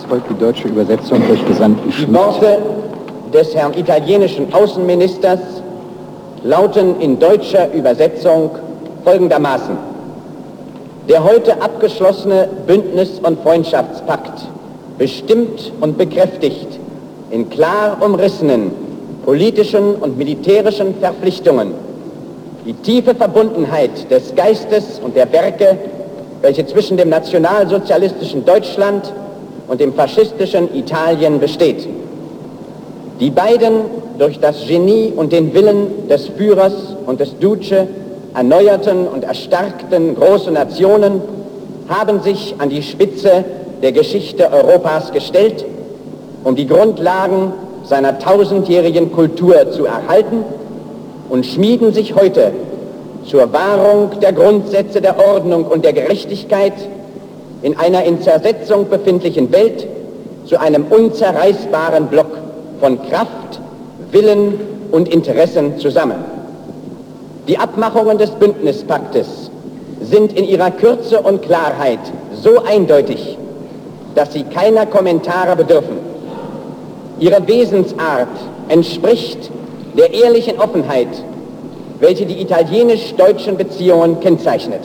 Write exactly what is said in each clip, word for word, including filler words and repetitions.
Es folgt die deutsche Übersetzung durch Gesandten Schmidt. Die Worte des Herrn italienischen Außenministers lauten in deutscher Übersetzung folgendermaßen: Der heute abgeschlossene Bündnis- und Freundschaftspakt bestimmt und bekräftigt in klar umrissenen politischen und militärischen Verpflichtungen die tiefe Verbundenheit des Geistes und der Werke, welche zwischen dem nationalsozialistischen Deutschland und dem faschistischen Italien besteht. Die beiden durch das Genie und den Willen des Führers und des Duce erneuerten und erstarkten großen Nationen haben sich an die Spitze der Geschichte Europas gestellt, um die Grundlagen seiner tausendjährigen Kultur zu erhalten, und schmieden sich heute zur Wahrung der Grundsätze der Ordnung und der Gerechtigkeit in einer in Zersetzung befindlichen Welt zu einem unzerreißbaren Block von Kraft, Willen und Interessen zusammen. Die Abmachungen des Bündnispaktes sind in ihrer Kürze und Klarheit so eindeutig, dass sie keiner Kommentare bedürfen. Ihre Wesensart entspricht der ehrlichen Offenheit, welche die italienisch-deutschen Beziehungen kennzeichnet.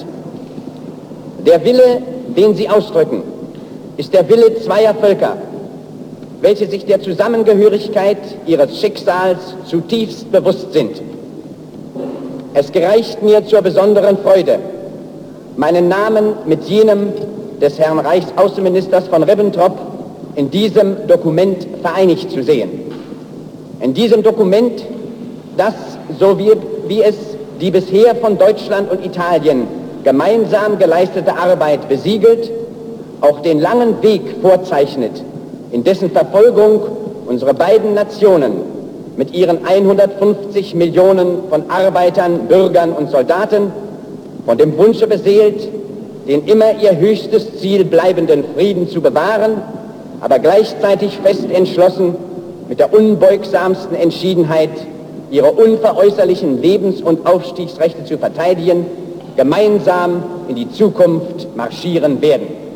Der Wille, den sie ausdrücken, ist der Wille zweier Völker, welche sich der Zusammengehörigkeit ihres Schicksals zutiefst bewusst sind. Es gereicht mir zur besonderen Freude, meinen Namen mit jenem des Herrn Reichsaußenministers von Ribbentrop in diesem Dokument vereinigt zu sehen. In diesem Dokument, das, so wie, wie es die bisher von Deutschland und Italien gemeinsam geleistete Arbeit besiegelt, auch den langen Weg vorzeichnet, in dessen Verfolgung unsere beiden Nationen mit ihren hundertfünfzig Millionen von Arbeitern, Bürgern und Soldaten von dem Wunsche beseelt, den immer ihr höchstes Ziel bleibenden Frieden zu bewahren, aber gleichzeitig fest entschlossen, mit der unbeugsamsten Entschiedenheit ihre unveräußerlichen Lebens- und Aufstiegsrechte zu verteidigen, gemeinsam in die Zukunft marschieren werden.